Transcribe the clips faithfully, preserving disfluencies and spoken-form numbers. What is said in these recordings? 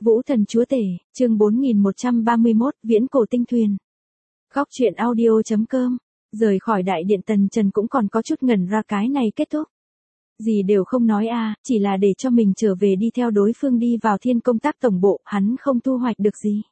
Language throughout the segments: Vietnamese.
Vũ Thần Chúa Tể, chương bốn nghìn một trăm ba mươi mốt, Viễn Cổ Tinh Thuyền. Góc truyện audio chấm com. Rời khỏi đại điện Tần Trần cũng còn có chút ngẩn ra cái này kết thúc. Gì đều không nói a, chỉ là để cho mình trở về đi theo đối phương đi vào Thiên Công Tác tổng bộ, hắn không thu hoạch được gì.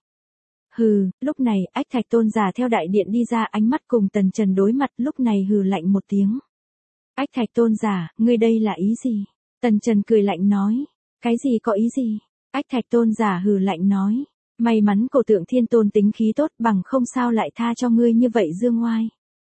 Hừ, lúc này, Ách Thạch Tôn giả theo đại điện đi ra, ánh mắt cùng Tần Trần đối mặt, lúc này hừ lạnh một tiếng. Ách Thạch Tôn giả, ngươi đây là ý gì? Tần Trần cười lạnh nói. Cái gì có ý gì? Ách Thạch Tôn giả hừ lạnh nói. May mắn cổ tượng Thiên Tôn tính khí tốt, bằng không sao lại tha cho ngươi như vậy dương ngoai.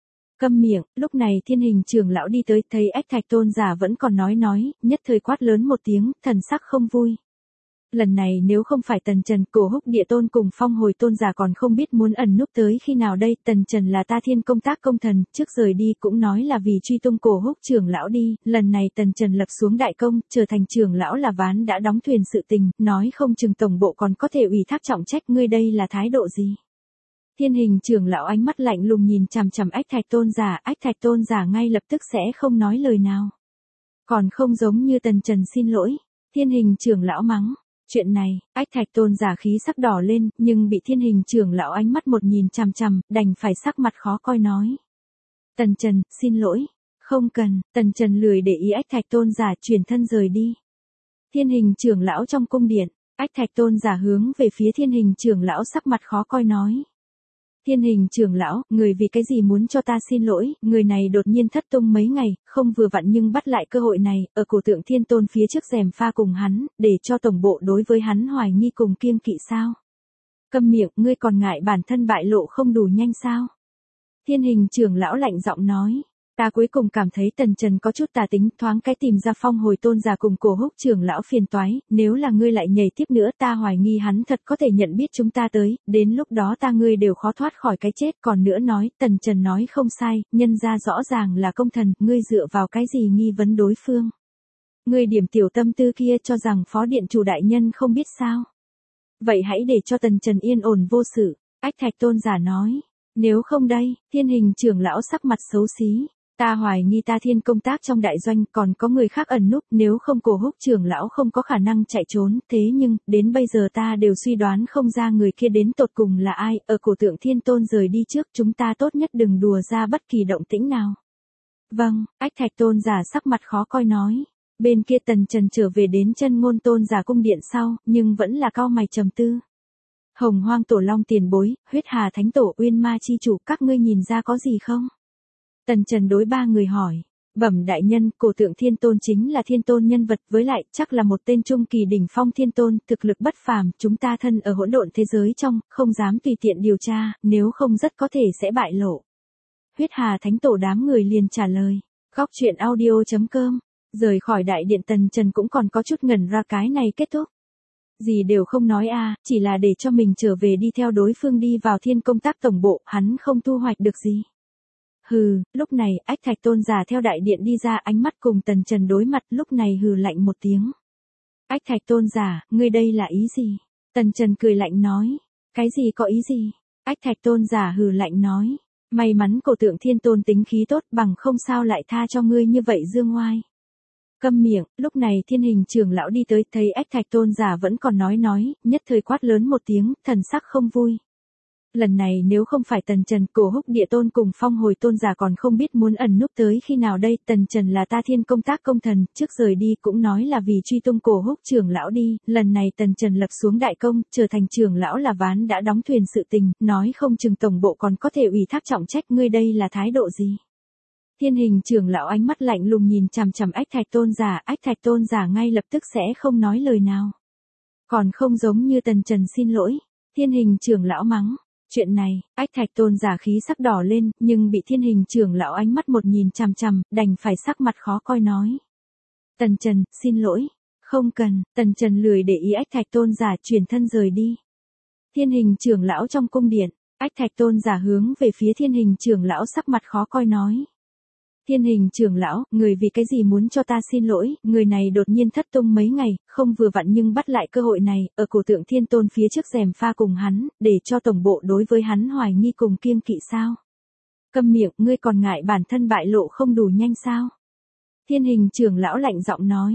Câm miệng, lúc này Thiên Hình trưởng lão đi tới, thấy Ách Thạch Tôn giả vẫn còn nói nói, nhất thời quát lớn một tiếng, thần sắc không vui. Lần này nếu không phải Tần Trần, Cổ Húc Địa Tôn cùng Phong Hồi Tôn giả còn không biết muốn ẩn núp tới khi nào đây. Tần Trần là ta Thiên Công Tác công thần, trước rời đi cũng nói là vì truy tung Cổ Húc trưởng lão đi, lần này Tần Trần lập xuống đại công, trở thành trưởng lão là ván đã đóng thuyền sự tình, nói không chừng tổng bộ còn có thể ủy thác trọng trách, ngươi đây là thái độ gì? Thiên Hình trưởng lão ánh mắt lạnh lùng nhìn chằm chằm Ách Thạch Tôn giả, Ách Thạch Tôn giả ngay lập tức sẽ không nói lời nào. Còn không giống như Tần Trần xin lỗi. Thiên Hình trưởng lão mắng. Chuyện này, Ách Thạch Tôn giả khí sắc đỏ lên, nhưng bị Thiên Hình trưởng lão ánh mắt một nhìn chằm chằm, đành phải sắc mặt khó coi nói. Tần Trần, xin lỗi. Không cần. Tần Trần lười để ý Ách Thạch Tôn giả, chuyển thân rời đi. Thiên Hình trưởng lão trong cung điện, Ách Thạch Tôn giả hướng về phía Thiên Hình trưởng lão sắc mặt khó coi nói. Thiên Hình trưởng lão, người vì cái gì muốn cho ta xin lỗi, người này đột nhiên thất tung mấy ngày, không vừa vặn nhưng bắt lại cơ hội này, ở cổ tượng Thiên Tôn phía trước rèm pha cùng hắn, để cho tổng bộ đối với hắn hoài nghi cùng kiêng kỵ sao? Câm miệng, ngươi còn ngại bản thân bại lộ không đủ nhanh sao? Thiên Hình trưởng lão lạnh giọng nói. Ta cuối cùng cảm thấy Tần Trần có chút tà tính, thoáng cái tìm ra Phong Hồi Tôn giả cùng Cổ Húc trưởng lão phiền toái, nếu là ngươi lại nhảy tiếp nữa ta hoài nghi hắn thật có thể nhận biết chúng ta tới, đến lúc đó ta ngươi đều khó thoát khỏi cái chết, còn nữa nói, Tần Trần nói không sai, nhân ra rõ ràng là công thần, ngươi dựa vào cái gì nghi vấn đối phương. Ngươi điểm tiểu tâm tư kia cho rằng phó điện chủ đại nhân không biết sao. Vậy hãy để cho Tần Trần yên ổn vô sự, Ách Thạch Tôn giả nói, nếu không đây, Thiên Hình trưởng lão sắc mặt xấu xí. Ta hoài nghi ta Thiên Công Tác trong đại doanh còn có người khác ẩn núp, nếu không Cổ Húc trưởng lão không có khả năng chạy trốn, thế nhưng, đến bây giờ ta đều suy đoán không ra người kia đến tột cùng là ai, ở cổ tượng Thiên Tôn rời đi trước chúng ta tốt nhất đừng đùa ra bất kỳ động tĩnh nào. Vâng, Ách Thạch Tôn giả sắc mặt khó coi nói. Bên kia Tần Trần trở về đến Chân Ngôn Tôn giả cung điện sau, nhưng vẫn là cau mày trầm tư. Hồng Hoang Tổ Long tiền bối, Huyết Hà Thánh Tổ, Uyên Ma chi chủ, các ngươi nhìn ra có gì không? Tần Trần đối ba người hỏi. Bẩm đại nhân, cổ tượng Thiên Tôn chính là Thiên Tôn nhân vật, với lại chắc là một tên trung kỳ đỉnh phong Thiên Tôn, thực lực bất phàm, chúng ta thân ở hỗn độn thế giới trong, không dám tùy tiện điều tra, nếu không rất có thể sẽ bại lộ. Huyết Hà Thánh Tổ đám người liền trả lời. Góc truyện audio chấm com. Rời khỏi đại điện Tần Trần cũng còn có chút ngẩn ra cái này kết thúc. Gì đều không nói a, chỉ là để cho mình trở về đi theo đối phương đi vào Thiên Công Tác tổng bộ, hắn không thu hoạch được gì. Hừ, lúc này, Ách Thạch Tôn giả theo đại điện đi ra, ánh mắt cùng Tần Trần đối mặt, lúc này hừ lạnh một tiếng. Ách Thạch Tôn giả, ngươi đây là ý gì? Tần Trần cười lạnh nói. Cái gì có ý gì? Ách Thạch Tôn giả hừ lạnh nói. May mắn cổ tượng Thiên Tôn tính khí tốt, bằng không sao lại tha cho ngươi như vậy dương ngoai. Câm miệng, lúc này Thiên Hình trưởng lão đi tới, thấy Ách Thạch Tôn giả vẫn còn nói nói, nhất thời quát lớn một tiếng, thần sắc không vui. Lần này nếu không phải Tần Trần, Cổ Húc Địa Tôn cùng Phong Hồi Tôn giả còn không biết muốn ẩn núp tới khi nào đây, Tần Trần là ta Thiên Công Tác công thần, trước rời đi cũng nói là vì truy tung Cổ Húc trưởng lão đi, lần này Tần Trần lập xuống đại công, trở thành trưởng lão là ván đã đóng thuyền sự tình, nói không chừng tổng bộ còn có thể ủy thác trọng trách, ngươi đây là thái độ gì? Thiên Hình trưởng lão ánh mắt lạnh lùng nhìn chằm chằm Ách Thạch Tôn giả, Ách Thạch Tôn giả ngay lập tức sẽ không nói lời nào. Còn không giống như Tần Trần xin lỗi. Thiên Hình trưởng lão mắng. Chuyện này, Ách Thạch Tôn giả khí sắc đỏ lên, nhưng bị Thiên Hình trưởng lão ánh mắt một nhìn chằm chằm, đành phải sắc mặt khó coi nói. Tần Trần, xin lỗi. Không cần. Tần Trần lười để ý Ách Thạch Tôn giả, chuyển thân rời đi. Thiên Hình trưởng lão trong cung điện, Ách Thạch Tôn giả hướng về phía Thiên Hình trưởng lão sắc mặt khó coi nói. Thiên Hình trưởng lão, người vì cái gì muốn cho ta xin lỗi, người này đột nhiên thất tung mấy ngày, không vừa vặn nhưng bắt lại cơ hội này, ở cổ tượng Thiên Tôn phía trước rèm pha cùng hắn, để cho tổng bộ đối với hắn hoài nghi cùng kiêng kỵ sao? Câm miệng, ngươi còn ngại bản thân bại lộ không đủ nhanh sao? Thiên Hình trưởng lão lạnh giọng nói.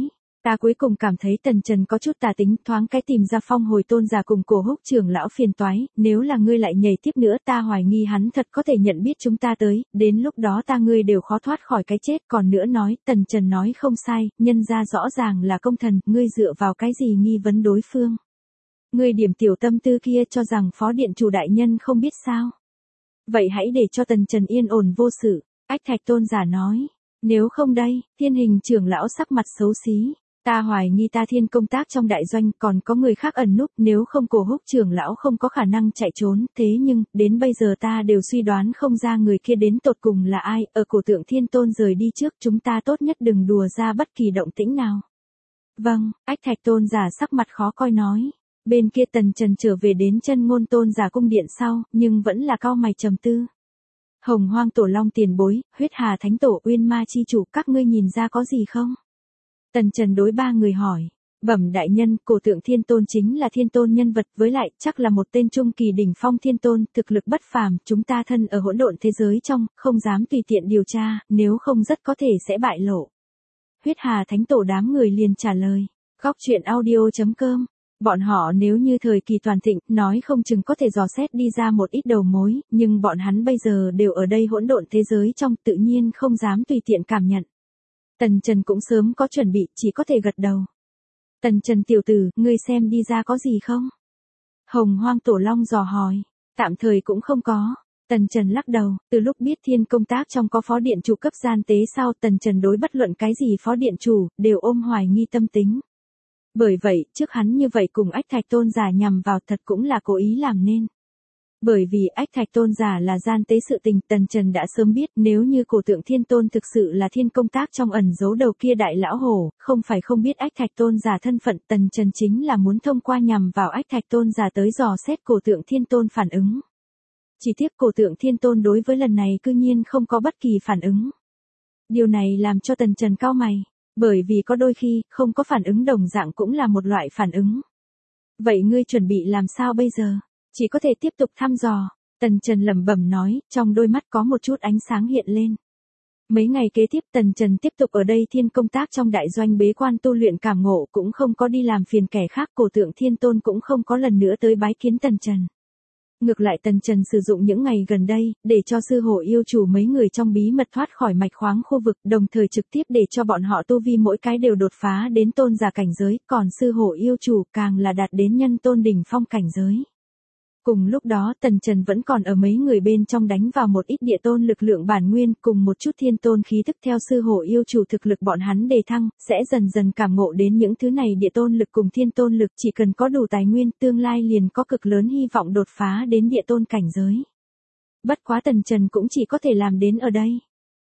Ta cuối cùng cảm thấy Tần Trần có chút tà tính, thoáng cái tìm ra Phong Hồi tôn giả cùng Cổ Húc trưởng lão phiền toái, nếu là ngươi lại nhảy tiếp nữa ta hoài nghi hắn thật có thể nhận biết chúng ta tới, đến lúc đó ta ngươi đều khó thoát khỏi cái chết. Còn nữa nói, Tần Trần nói không sai, nhân ra rõ ràng là công thần, ngươi dựa vào cái gì nghi vấn đối phương. Ngươi điểm tiểu tâm tư kia cho rằng phó điện chủ đại nhân không biết sao. Vậy hãy để cho Tần Trần yên ổn vô sự, Ách Thạch tôn giả nói. Nếu không đây, Thiên Hình trưởng lão sắc mặt xấu xí. Ta hoài nghi Ta Thiên công tác trong đại doanh còn có người khác ẩn núp, nếu không Cổ Húc trưởng lão không có khả năng chạy trốn, thế nhưng, đến bây giờ ta đều suy đoán không ra người kia đến tột cùng là ai, ở Cổ Tượng Thiên Tôn rời đi trước chúng ta tốt nhất đừng đùa ra bất kỳ động tĩnh nào. Vâng, Ách Thạch tôn giả sắc mặt khó coi nói. Bên kia Tần Trần trở về đến Chân Ngôn tôn giả cung điện sau, nhưng vẫn là cau mày trầm tư. Hồng Hoang Tổ Long tiền bối, Huyết Hà Thánh Tổ, Uyên Ma chi chủ, các ngươi nhìn ra có gì không? Tần Trần đối ba người hỏi. Bẩm đại nhân, Cổ Tượng Thiên Tôn chính là thiên tôn nhân vật, với lại chắc là một tên trung kỳ đỉnh phong thiên tôn, thực lực bất phàm, chúng ta thân ở hỗn độn thế giới trong, không dám tùy tiện điều tra, nếu không rất có thể sẽ bại lộ. Huyết Hà Thánh Tổ đám người liền trả lời. Góc truyện audio chấm com. Bọn họ nếu như thời kỳ toàn thịnh, nói không chừng có thể dò xét đi ra một ít đầu mối, nhưng bọn hắn bây giờ đều ở đây hỗn độn thế giới trong, tự nhiên không dám tùy tiện cảm nhận. Tần Trần cũng sớm có chuẩn bị, chỉ có thể gật đầu. Tần Trần tiểu tử, ngươi xem đi ra có gì không? Hồng Hoang Tổ Long dò hỏi. Tạm thời cũng không có. Tần Trần lắc đầu, từ lúc biết Thiên công tác trong có phó điện chủ cấp gian tế sau, Tần Trần đối bất luận cái gì phó điện chủ, đều ôm hoài nghi tâm tính. Bởi vậy, trước hắn như vậy cùng Ách Thạch tôn giả nhằm vào thật cũng là cố ý làm nên. Bởi vì Ách Thạch tôn giả là gian tế sự tình, Tần Trần đã sớm biết nếu như Cổ Tượng Thiên Tôn thực sự là Thiên công tác trong ẩn giấu đầu kia đại lão hổ, không phải không biết Ách Thạch tôn giả thân phận, Tần Trần chính là muốn thông qua nhằm vào Ách Thạch tôn giả tới dò xét Cổ Tượng Thiên Tôn phản ứng. Chỉ tiếc Cổ Tượng Thiên Tôn đối với lần này cư nhiên không có bất kỳ phản ứng. Điều này làm cho Tần Trần cau mày. Bởi vì có đôi khi, không có phản ứng đồng dạng cũng là một loại phản ứng. Vậy ngươi chuẩn bị làm sao bây giờ? Chỉ có thể tiếp tục thăm dò. Tần Trần lẩm bẩm nói, trong đôi mắt có một chút ánh sáng hiện lên. Mấy ngày kế tiếp Tần Trần tiếp tục ở đây Thiên công tác trong đại doanh bế quan tu luyện cảm ngộ, cũng không có đi làm phiền kẻ khác. Cổ Tượng Thiên Tôn cũng không có lần nữa tới bái kiến Tần Trần. Ngược lại Tần Trần sử dụng những ngày gần đây, để cho sư hộ yêu chủ mấy người trong bí mật thoát khỏi mạch khoáng khu vực, đồng thời trực tiếp để cho bọn họ tu vi mỗi cái đều đột phá đến tôn giả cảnh giới, còn sư hộ yêu chủ càng là đạt đến nhân tôn đỉnh phong cảnh giới. Cùng lúc đó Tần Trần vẫn còn ở mấy người bên trong đánh vào một ít địa tôn lực lượng bản nguyên cùng một chút thiên tôn khí thức theo sư hộ yêu chủ thực lực bọn hắn đề thăng, sẽ dần dần cảm ngộ đến những thứ này địa tôn lực cùng thiên tôn lực, chỉ cần có đủ tài nguyên tương lai liền có cực lớn hy vọng đột phá đến địa tôn cảnh giới. Bất quá Tần Trần cũng chỉ có thể làm đến ở đây.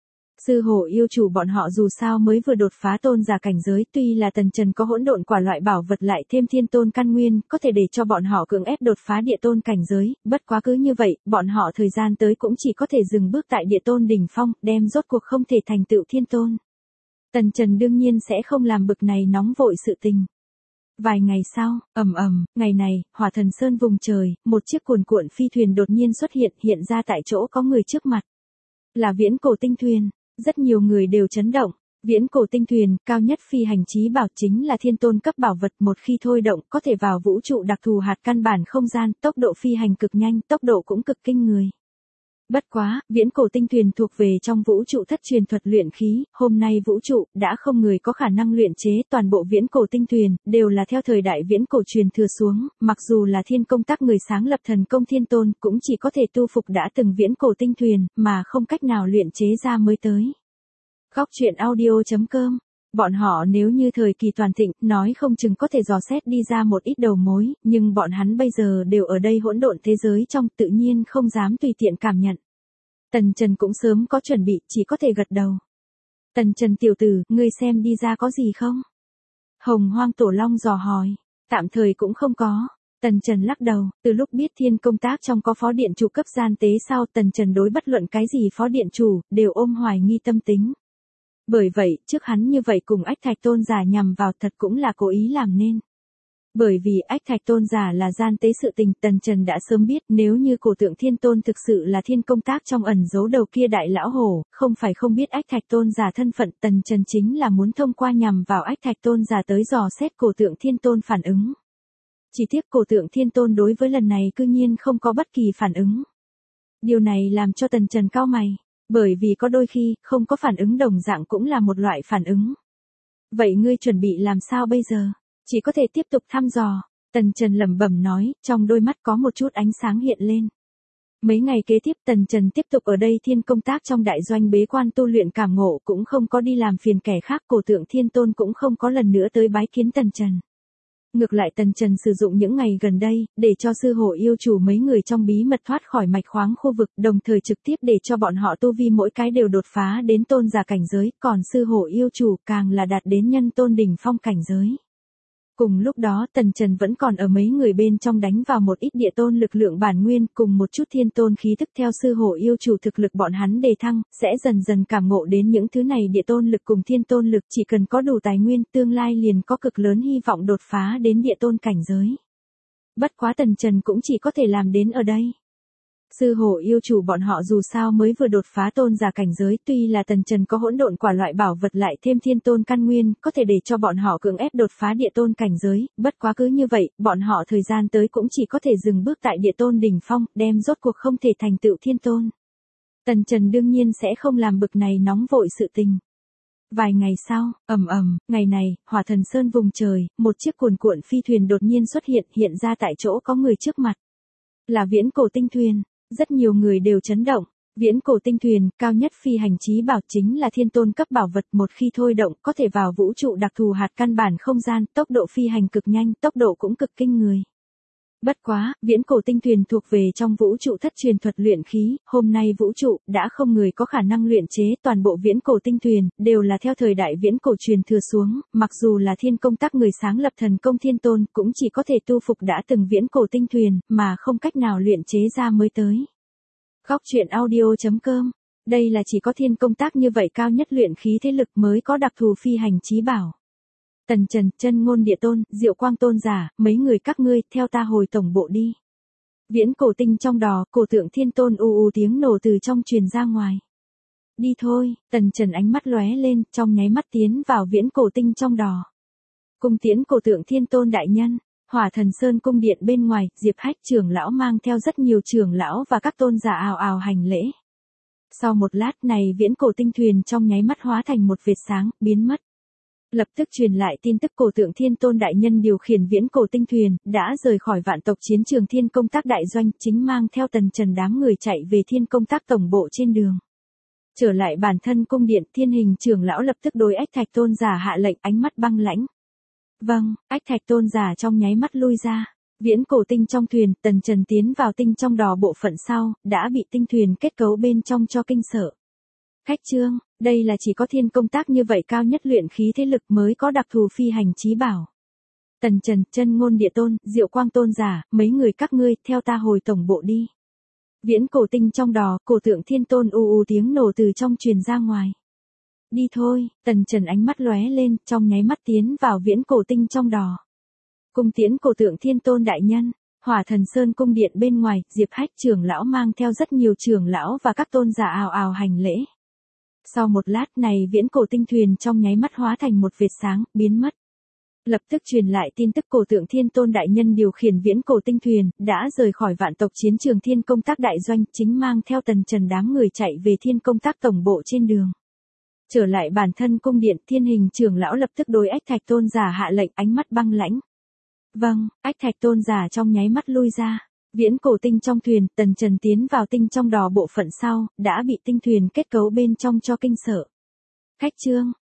Sư hộ yêu chủ bọn họ dù sao mới vừa đột phá tôn giả cảnh giới, tuy là Tần Trần có hỗn độn quả loại bảo vật lại thêm thiên tôn căn nguyên, có thể để cho bọn họ cưỡng ép đột phá địa tôn cảnh giới, bất quá cứ như vậy, bọn họ thời gian tới cũng chỉ có thể dừng bước tại địa tôn đỉnh phong, đem rốt cuộc không thể thành tựu thiên tôn. Tần Trần đương nhiên sẽ không làm bực này nóng vội sự tình. Vài ngày sau, ầm ầm, ngày này, Hỏa Thần Sơn vùng trời, một chiếc cuồn cuộn phi thuyền đột nhiên xuất hiện, hiện ra tại chỗ có người trước mặt. Là Viễn Cổ tinh thuyền. Rất nhiều người đều chấn động. Viễn Cổ tinh thuyền, cao nhất phi hành chí bảo chính là thiên tôn cấp bảo vật, một khi thôi động có thể vào vũ trụ đặc thù hạt căn bản không gian, tốc độ phi hành cực nhanh, tốc độ cũng cực kinh người. Bất quá, Viễn Cổ tinh thuyền thuộc về trong vũ trụ thất truyền thuật luyện khí, hôm nay vũ trụ đã không người có khả năng luyện chế, toàn bộ Viễn Cổ tinh thuyền đều là theo thời đại Viễn Cổ truyền thừa xuống, mặc dù là Thiên công tác người sáng lập thần công thiên tôn, cũng chỉ có thể tu phục đã từng Viễn Cổ tinh thuyền, mà không cách nào luyện chế ra mới tới. Góc truyện audio chấm com. Bọn họ nếu như thời kỳ toàn thịnh, nói không chừng có thể dò xét đi ra một ít đầu mối, nhưng bọn hắn bây giờ đều ở đây hỗn độn thế giới trong, tự nhiên không dám tùy tiện cảm nhận. Tần Trần cũng sớm có chuẩn bị, chỉ có thể gật đầu. Tần Trần tiểu tử, ngươi xem đi ra có gì không? Hồng Hoang Tổ Long dò hỏi. Tạm thời cũng không có. Tần Trần lắc đầu, từ lúc biết Thiên công tác trong có phó điện chủ cấp gian tế sau, Tần Trần đối bất luận cái gì phó điện chủ, đều ôm hoài nghi tâm tính. Bởi vậy, trước hắn như vậy cùng Ách Thạch tôn giả nhằm vào thật cũng là cố ý làm nên. Bởi vì ách thạch tôn giả là gian tế sự tình, Tần Trần đã sớm biết nếu như cổ tượng thiên tôn thực sự là thiên công tác trong ẩn giấu đầu kia đại lão hổ, không phải không biết ách thạch tôn giả thân phận, Tần Trần chính là muốn thông qua nhằm vào ách thạch tôn giả tới dò xét cổ tượng thiên tôn phản ứng. Chỉ tiếc cổ tượng thiên tôn đối với lần này cư nhiên không có bất kỳ phản ứng. Điều này làm cho Tần Trần cau mày, bởi vì có đôi khi, không có phản ứng đồng dạng cũng là một loại phản ứng. Vậy ngươi chuẩn bị làm sao bây giờ? Chỉ có thể tiếp tục thăm dò, Tần Trần lẩm bẩm nói, trong đôi mắt có một chút ánh sáng hiện lên. Mấy ngày kế tiếp Tần Trần tiếp tục ở đây thiên công tác trong đại doanh bế quan tu luyện cảm ngộ, cũng không có đi làm phiền kẻ khác, cổ tượng thiên tôn cũng không có lần nữa tới bái kiến Tần Trần. Ngược lại Tần Trần sử dụng những ngày gần đây, để cho sư hộ yêu chủ mấy người trong bí mật thoát khỏi mạch khoáng khu vực, đồng thời trực tiếp để cho bọn họ tu vi mỗi cái đều đột phá đến tôn giả cảnh giới, còn sư hộ yêu chủ càng là đạt đến nhân tôn đỉnh phong cảnh giới. Cùng lúc đó Tần Trần vẫn còn ở mấy người bên trong đánh vào một ít địa tôn lực lượng bản nguyên cùng một chút thiên tôn khí thức, theo sư hộ yêu chủ thực lực bọn hắn đề thăng, sẽ dần dần cảm ngộ đến những thứ này địa tôn lực cùng thiên tôn lực, chỉ cần có đủ tài nguyên tương lai liền có cực lớn hy vọng đột phá đến địa tôn cảnh giới. Bất quá Tần Trần cũng chỉ có thể làm đến ở đây. Sư hộ yêu chủ bọn họ dù sao mới vừa đột phá tôn giả cảnh giới, tuy là Tần Trần có hỗn độn quả loại bảo vật lại thêm thiên tôn căn nguyên, có thể để cho bọn họ cưỡng ép đột phá địa tôn cảnh giới, bất quá cứ như vậy, bọn họ thời gian tới cũng chỉ có thể dừng bước tại địa tôn đỉnh phong, đem rốt cuộc không thể thành tựu thiên tôn. Tần Trần đương nhiên sẽ không làm bực này nóng vội sự tình. Vài ngày sau, ầm ầm, ngày này, Hỏa Thần Sơn vùng trời, một chiếc cuồn cuộn phi thuyền đột nhiên xuất hiện, hiện ra tại chỗ có người trước mặt. Là viễn cổ tinh thuyền. Rất nhiều người đều chấn động, viễn cổ tinh thuyền, cao nhất phi hành chí bảo chính là thiên tôn cấp bảo vật, một khi thôi động có thể vào vũ trụ đặc thù hạt căn bản không gian, tốc độ phi hành cực nhanh, tốc độ cũng cực kinh người. Bất quá, viễn cổ tinh thuyền thuộc về trong vũ trụ thất truyền thuật luyện khí, hôm nay vũ trụ đã không người có khả năng luyện chế, toàn bộ viễn cổ tinh thuyền đều là theo thời đại viễn cổ truyền thừa xuống, mặc dù là thiên công tác người sáng lập thần công thiên tôn cũng chỉ có thể tu phục đã từng viễn cổ tinh thuyền, mà không cách nào luyện chế ra mới tới. Góc truyện audio chấm com. Đây là chỉ có thiên công tác như vậy cao nhất luyện khí thế lực mới có đặc thù phi hành chí bảo. Tần Trần, Chân Ngôn Địa Tôn, Diệu Quang Tôn giả, mấy người các ngươi, theo ta hồi tổng bộ đi. Viễn cổ tinh trong đò, cổ tượng thiên tôn u u tiếng nổ từ trong truyền ra ngoài. Đi thôi, Tần Trần ánh mắt lóe lên, trong nháy mắt tiến vào viễn cổ tinh trong đò. Cung tiễn cổ tượng thiên tôn đại nhân, Hỏa Thần Sơn cung điện bên ngoài, Diệp Hách trưởng lão mang theo rất nhiều trưởng lão và các tôn giả ào ào hành lễ. Sau một lát này viễn cổ tinh thuyền trong nháy mắt hóa thành một vệt sáng, biến mất. Lập tức truyền lại tin tức cổ tượng thiên tôn đại nhân điều khiển viễn cổ tinh thuyền, đã rời khỏi vạn tộc chiến trường thiên công tác đại doanh, chính mang theo Tần Trần đám người chạy về thiên công tác tổng bộ trên đường. Trở lại bản thân cung điện, Thiên Hình trưởng lão lập tức đối ách thạch tôn giả hạ lệnh, ánh mắt băng lãnh. Vâng, ách thạch tôn giả trong nháy mắt lui ra. Viễn cổ tinh trong thuyền, Tần Trần tiến vào tinh trong đò bộ phận sau, đã bị tinh thuyền kết cấu bên trong cho kinh sợ. Khách trương, đây là chỉ có thiên công tác như vậy cao nhất luyện khí thế lực mới có đặc thù phi hành chí bảo. Tần Trần, Chân Ngôn Địa Tôn, Diệu Quang Tôn giả, mấy người các ngươi, theo ta hồi tổng bộ đi. Viễn cổ tinh trong đò, cổ tượng thiên tôn u u tiếng nổ từ trong truyền ra ngoài. Đi thôi, Tần Trần ánh mắt lóe lên, trong nháy mắt tiến vào viễn cổ tinh trong đò. Cung tiễn cổ tượng thiên tôn đại nhân, Hỏa Thần Sơn cung điện bên ngoài, Diệp Hách trưởng lão mang theo rất nhiều trưởng lão và các tôn giả ào ào hành lễ. Sau một lát này viễn cổ tinh thuyền trong nháy mắt hóa thành một vệt sáng, biến mất. Lập tức truyền lại tin tức cổ tượng thiên tôn đại nhân điều khiển viễn cổ tinh thuyền, đã rời khỏi vạn tộc chiến trường thiên công tác đại doanh, chính mang theo Tần Trần đám người chạy về thiên công tác tổng bộ trên đường. Trở lại bản thân cung điện, Thiên Hình trưởng lão lập tức đối ách thạch tôn giả hạ lệnh, ánh mắt băng lãnh. Vâng, ách thạch tôn giả trong nháy mắt lui ra. Viễn cổ tinh trong thuyền, Tần Trần tiến vào tinh trong đò bộ phận sau, đã bị tinh thuyền kết cấu bên trong cho kinh sợ. Khách trương,